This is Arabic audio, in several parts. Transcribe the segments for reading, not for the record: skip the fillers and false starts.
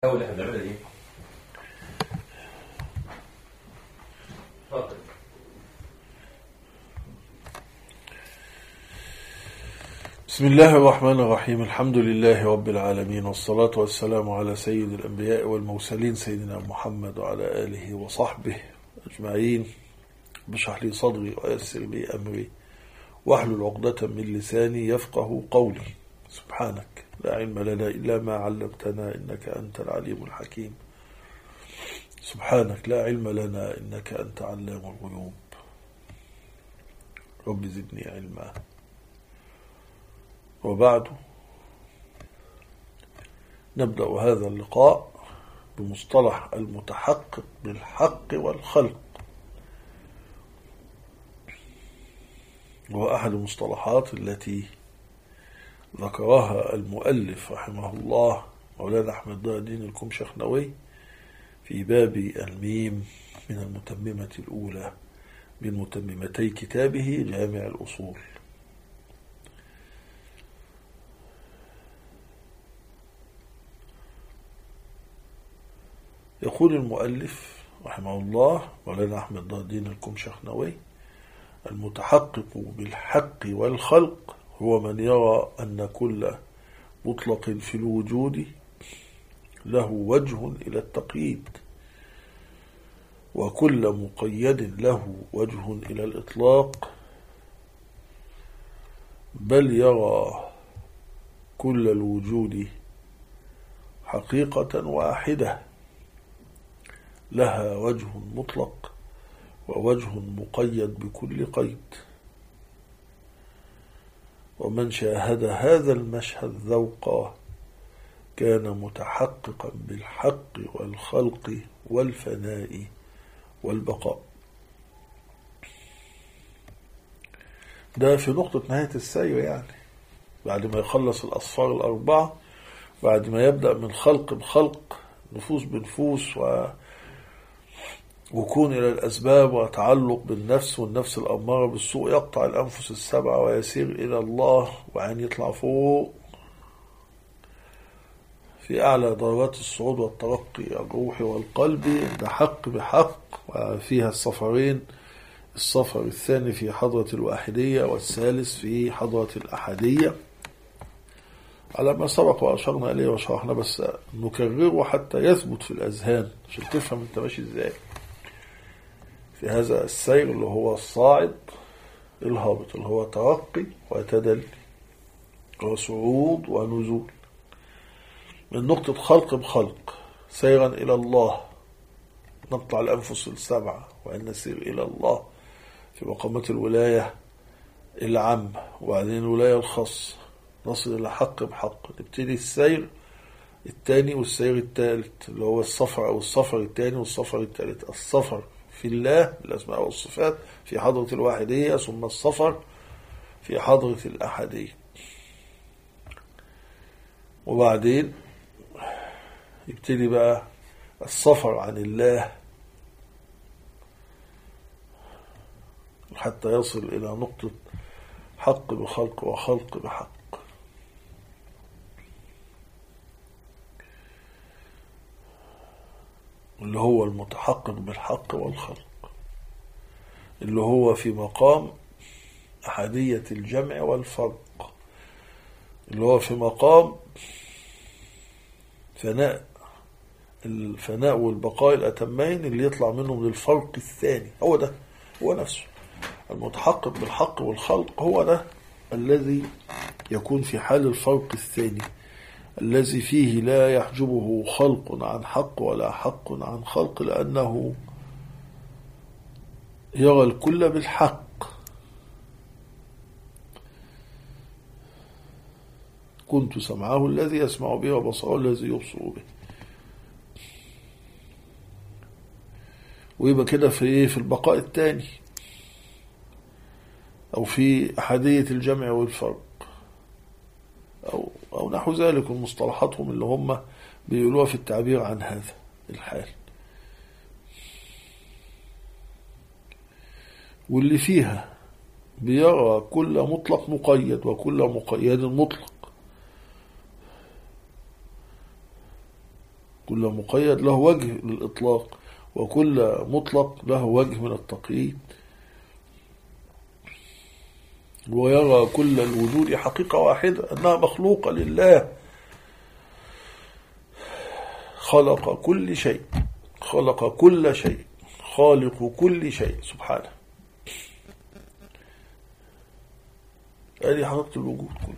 أول احنا بنعملها دي. بسم الله الرحمن الرحيم. الحمد لله رب العالمين، والصلاة والسلام على سيد الأنبياء والمرسلين سيدنا محمد وعلى آله وصحبه أجمعين. بشرح لي صدري ويسر لي أمري واحلل عقدة من لساني يفقه قولي. سبحانك لا علم لنا إلا ما علمتنا إنك أنت العليم الحكيم. سبحانك لا علم لنا إنك أنت علام الغيوب. رب زدني علما. وبعد، نبدأ هذا اللقاء بمصطلح المتحقق بالحق والخلق، وهو أحد المصطلحات التي ذكرها المؤلف رحمه الله مولانا أحمد ضياء الدين الكمشخنوي في باب الميم من المتممة الأولى من متممتي كتابه جامع الأصول. يقول المؤلف رحمه الله مولانا أحمد ضياء الدين الكمشخنوي: المتحقق بالحق والخلق هو من يرى أن كل مطلق في الوجود له وجه إلى التقييد، وكل مقيد له وجه إلى الإطلاق، بل يرى كل الوجود حقيقة واحدة لها وجه مطلق ووجه مقيد بكل قيد. ومن شاهد هذا المشهد ذوقا كان متحققا بالحق والخلق والفناء والبقاء. ده في نقطة نهاية السير، يعني بعد ما يخلص الأصفار الأربعة، بعد ما يبدأ من خلق بخلق، نفوس بنفوس، وكون إلى الأسباب، وتعلق بالنفس والنفس الأمارة بالسوء، يقطع الأنفس السبعة ويسير إلى الله، وعن يطلع فوق في أعلى درجات الصعود والترقي الروحي والقلبي، ده حق بحق. وفيها السفرين: السفر الثاني في حضرة الواحدية، والثالث في حضرة الأحدية، على ما سبق وأشرنا إليه وشرحنا، بس نكرره حتى يثبت في الأذهان عشان تفهم أنت ماشي إزاي في هذا السير، اللي هو الصاعد الهابط، اللي هو ترقي وتدلي وصعود ونزول، من نقطة خلق بخلق سيرا إلى الله، نطلع الأنفس السبعة وأن نسير إلى الله في مقامات الولاية العامة، وبعدين الولاية الخاصة، نصل إلى حق بحق، نبتدي السير الثاني والسير الثالث، اللي هو السفر أو السفر الثاني والسفر الثالث: السفر في الله الأسماء والصفات في حضرة الواحدية، ثم السفر في حضرة الأحدية، وبعدين يبتدي بقى السفر عن الله حتى يصل إلى نقطة حق بخلق وخلق بحق. اللي هو المتحقق بالحق والخلق، اللي هو في مقام أحدية الجمع والفرق، اللي هو في مقام الفناء والبقاء الأتمين، اللي يطلع منهم للفرق الثاني. هو ده، هو نفسه المتحقق بالحق والخلق، هو ده الذي يكون في حال الفرق الثاني، الذي فيه لا يحجبه خلق عن حق ولا حق عن خلق، لأنه يرى الكل بالحق. كنت سمعه الذي يسمع به وبصره الذي يبصر به. ويبقى كده في البقاء الثاني، أو في أحدية الجمع والفرق، أو نحو ذلك من مصطلحاتهم اللي هم بيقولوها في التعبير عن هذا الحال، واللي فيها بيرى كل مطلق مقيد وكل مقيد مطلق، كل مقيد له وجه للإطلاق، وكل مطلق له وجه من التقييد. ويرى كل الوجود حقيقة واحدة أنها مخلوقة لله، خلق كل شيء، خلق كل شيء، خالق كل شيء سبحانه. هذه حقيقة الوجود كله.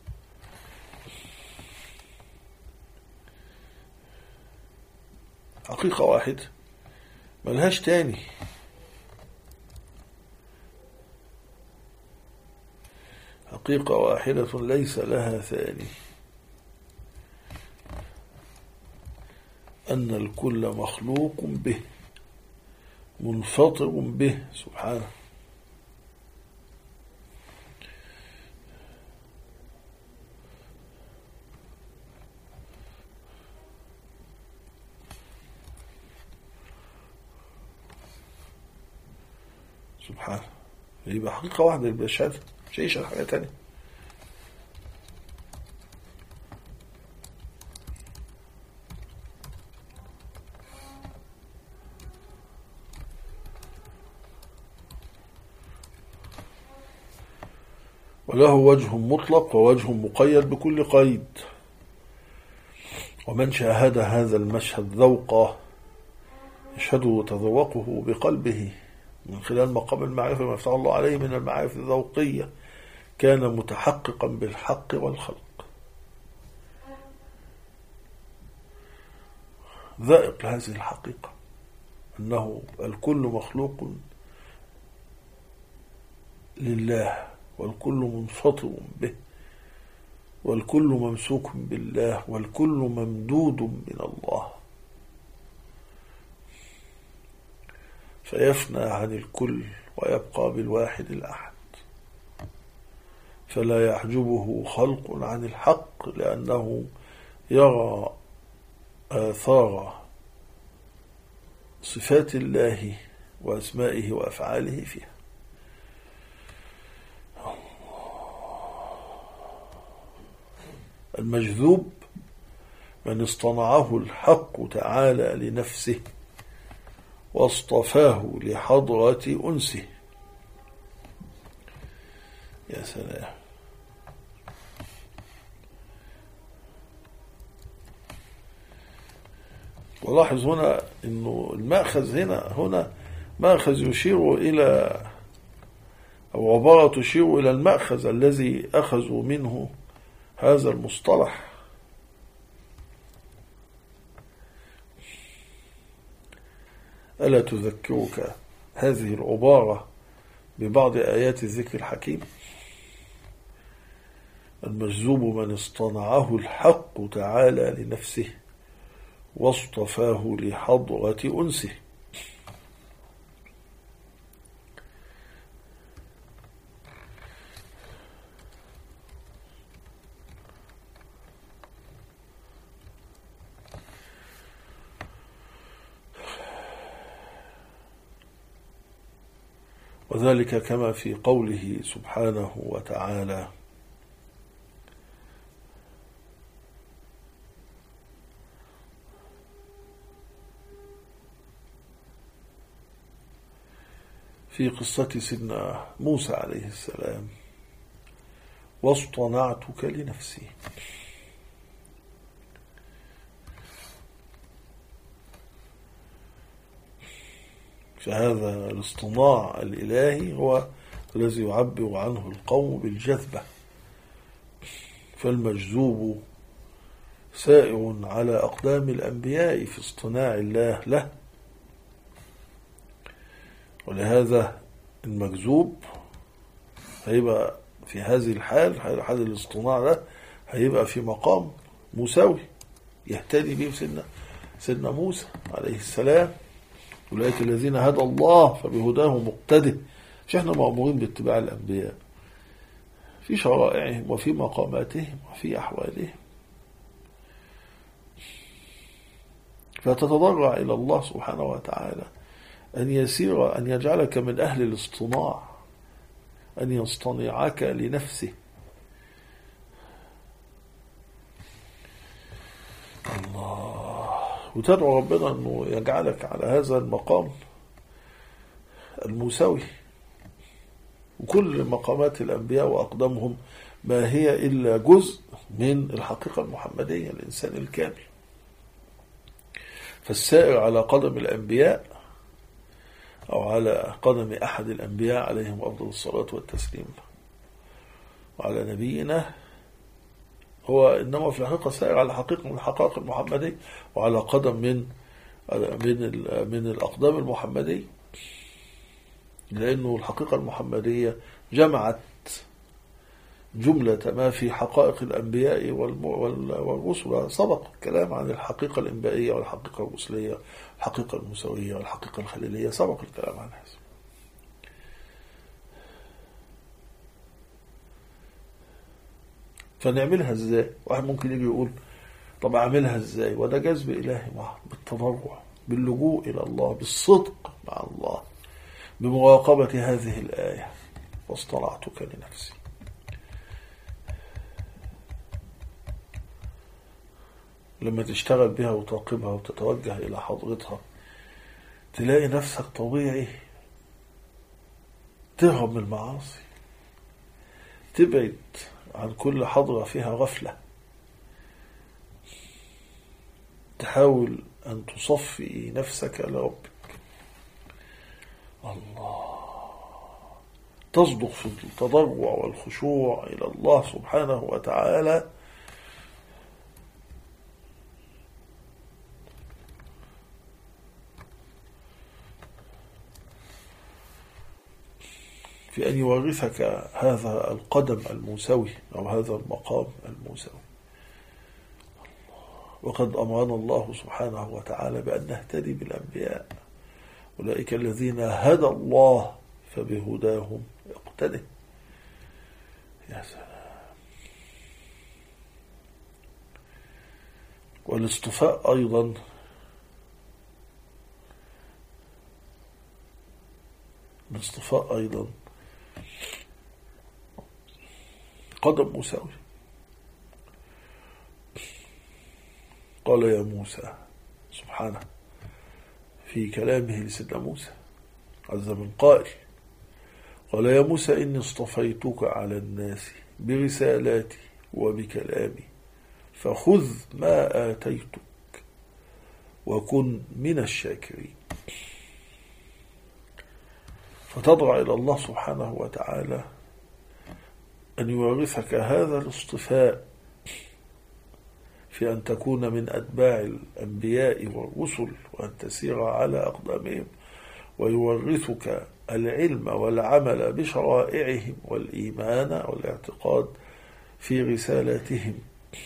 حقيقة واحدة ملهاش تاني. حقيقة واحدة ليس لها ثاني، أن الكل مخلوق به منفطر به سبحانه. سبحانه. يبقى حقيقة واحدة بالشهادة، مش أي حاجة تانية. وله وجه مطلق ووجه مقيد بكل قيد. ومن شاهد هذا المشهد ذوقه يشهده تذوقه بقلبه من خلال مقام المعرفة ما يفتح الله عليه من المعارف الذوقية، كان متحققا بالحق والخلق، ذائق هذه الحقيقة، أنه الكل مخلوق لله، والكل منفطر به، والكل ممسوك بالله، والكل ممدود من الله، فيفنى عن الكل ويبقى بالواحد الأحد، فلا يحجبه خلق عن الحق، لأنه يرى آثار صفات الله وأسمائه وأفعاله فيها. المجذوب من اصطنعه الحق تعالى لنفسه واصطفاه لحضرة أنسه. يا سلام. ولاحظ هنا أنه المأخذ هنا مأخذ يشير إلى، أو عبارة تشير إلى المأخذ الذي أخذوا منه هذا المصطلح. ألا تذكرك هذه العبارة ببعض آيات الذكر الحكيم؟ المجذوب من اصطنعه الحق تعالى لنفسه واصطفاه لحضرة أنسه. وذلك كما في قوله سبحانه وتعالى: في قصة سيدنا موسى عليه السلام: واصطنعتك لنفسي. فهذا الاصطناع الإلهي هو الذي يعبر عنه القوم بالجذبة، فالمجذوب سائر على أقدام الأنبياء في اصطناع الله له، ولهذا المجذوب هيبقى في هذه الحال، حال الاصطناع ده هيبقى في مقام مساوي يهتدي به سيدنا موسى عليه السلام: أولئك الذين هدى الله فبهداه مقتده. مش احنا مأمورين باتباع الأنبياء في شرائعهم وفي مقاماتهم وفي أحوالهم، فتتضرع إلى الله سبحانه وتعالى أن يجعلك من أهل الاصطناع، أن يصطنعك لنفسه. الله. وتدعو ربنا أنه يجعلك على هذا المقام الموسوي. وكل مقامات الأنبياء وأقدامهم ما هي إلا جزء من الحقيقة المحمدية، الإنسان الكامل. فالسائر على قدم الأنبياء أو على قدم أحد الأنبياء عليهم أفضل الصلاة والتسليم وعلى نبينا هو إنما في الحقيقة سائر على حقيقة من الحقائق المحمدية وعلى قدم من الأقدام المحمدية، لأنه الحقيقة المحمدية جمعت جملة ما في حقائق الأنبياء والرسل. سبق الكلام عن الحقيقة الإنبائية والحقيقة الرسلية، الحقيقة الموسوية والحقيقة الخليلية، سبق الكلام عن هذا. فنعملها ازاي؟ واحد ممكن يجي يقول طب اعملها ازاي؟ وده جذب إلهي محض، بالتضرع، باللجوء إلى الله، بالصدق مع الله، بمراقبة هذه الآية واصطنعتك لنفسي. لما تشتغل بها وتراقبها وتتوجه إلى حضرتها تلاقي نفسك طبيعي تهرب من المعاصي، تبعد عن كل حضرة فيها غفلة، تحاول أن تصفي نفسك لربك. الله تصدق في التضرع والخشوع إلى الله سبحانه وتعالى في أن يورثك هذا القدم الموسوي أو هذا المقام الموسوي. وقد أمرنا الله سبحانه وتعالى بأن نهتدي بالأنبياء، أولئك الذين هدى الله فبهداهم اقتده. يا سلام. والاصطفاء أيضا قدم موسوي. قال يا موسى سبحانه في كلامه لسيدنا موسى عز من قائل، قال يا موسى إني اصطفيتك على الناس برسالاتي وبكلامي فخذ ما آتيتك وكن من الشاكرين. فتضرع إلى الله سبحانه وتعالى أن يورثك هذا الاصطفاء في أن تكون من أتباع الأنبياء والرسل وأن تسير على أقدامهم، ويورثك العلم والعمل بشرائعهم والإيمان والاعتقاد في رسالاتهم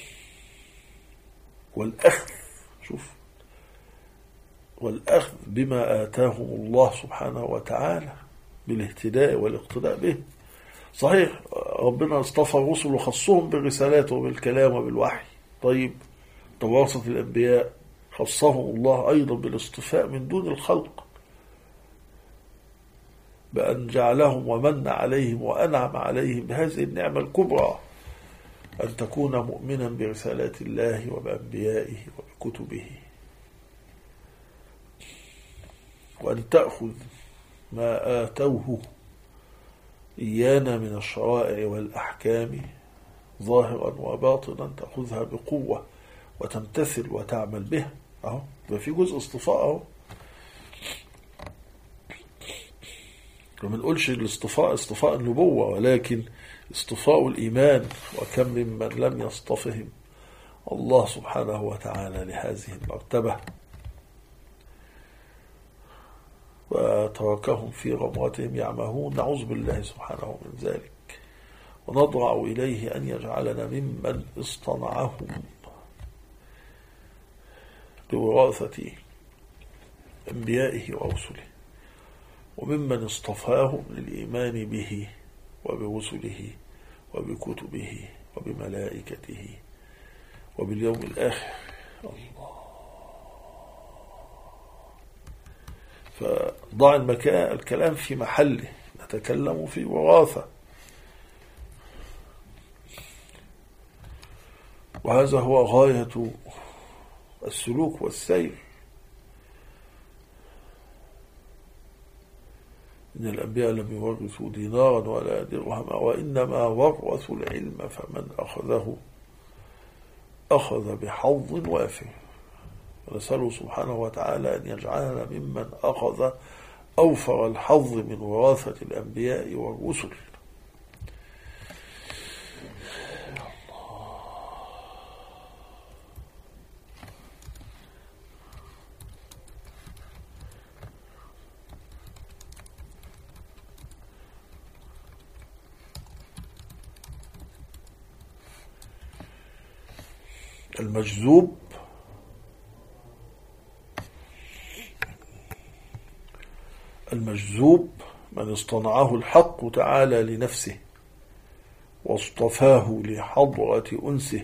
والأخذ بما آتاهم الله سبحانه وتعالى بالاهتداء والاقتداء به. صحيح ربنا اصطفى الرسل وخصهم بالرسالات وبالكلام وبالوحي، طيب توارثة الأنبياء خصهم الله أيضا بالاصطفاء من دون الخلق، بأن جعلهم ومن عليهم وأنعم عليهم بهذه النعمة الكبرى أن تكون مؤمنا برسالات الله وبأنبيائه وبكتبه، وأن تأخذ ما آتوه إيانا من الشرائع والأحكام ظاهرا وباطنا تأخذها بقوة وتمتثل وتعمل بها. في جزء اصطفاء. وما نقولش الاصطفاء اصطفاء النبوة، ولكن اصطفاء الإيمان، وكم ممن لم يصطفهم الله سبحانه وتعالى لهذه المرتبة وتركهم في غمرتهم يعمهون. نعوذ بالله سبحانه من ذلك، ونضرع إليه أن يجعلنا ممن اصطنعهم لوراثة أنبيائه ورسله، وممن اصطفاهم للإيمان به وبرسله وبكتبه وبملائكته وباليوم الآخر. الله. فضع الكلام في محله، نتكلم في وراثة، وهذا هو غاية السلوك والسير. إن الأنبياء لم يورثوا دينارا ولا درهما وإنما ورثوا العلم فمن أخذه أخذ بحظ وافر. ونسأله سبحانه وتعالى أن يجعلنا ممن أخذ أوفر الحظ من وراثة الأنبياء والرسل. المجذوب من اصطنعه الحق تعالى لنفسه واصطفاه لحضرة أنسه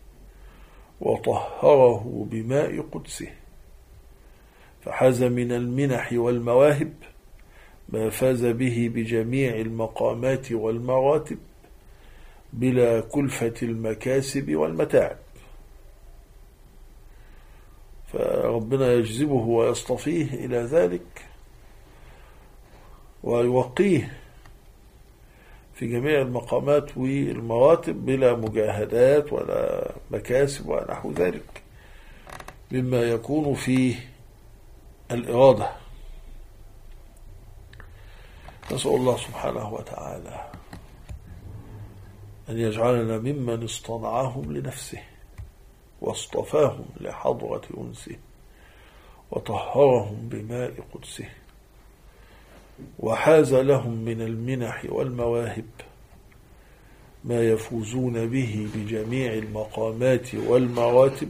وطهره بماء قدسه، فحاز من المنح والمواهب ما فاز به بجميع المقامات والمراتب بلا كلفة المكاسب والمتاعب. فربنا يجذبه ويصطفيه إلى ذلك ويوقيه في جميع المقامات والمراتب بلا مجاهدات ولا مكاسب ونحو ذلك مما يكون فيه الإرادة. نسأل الله سبحانه وتعالى أن يجعلنا ممن اصطنعهم لنفسه واصطفاهم لحضرة أنسه وطهرهم بماء قدسه وحاز لهم من المنح والمواهب ما يفوزون به بجميع المقامات والمراتب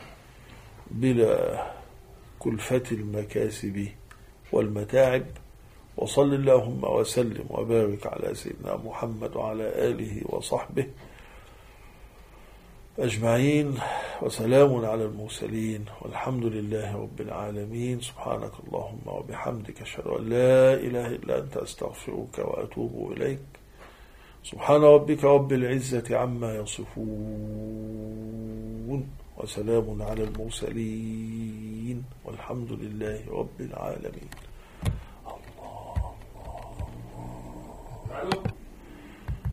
بلا كلفة المكاسب والمتاعب. وصل اللهم وسلم وبارك على سيدنا محمد وعلى آله وصحبه أجمعين، وسلام على المرسلين والحمد لله رب العالمين. سبحانك اللهم وبحمدك أشهد أن لا إله إلا أنت أستغفرك وأتوب إليك. سبحان ربك رب العزة عما يصفون وسلام على المرسلين والحمد لله رب العالمين. الله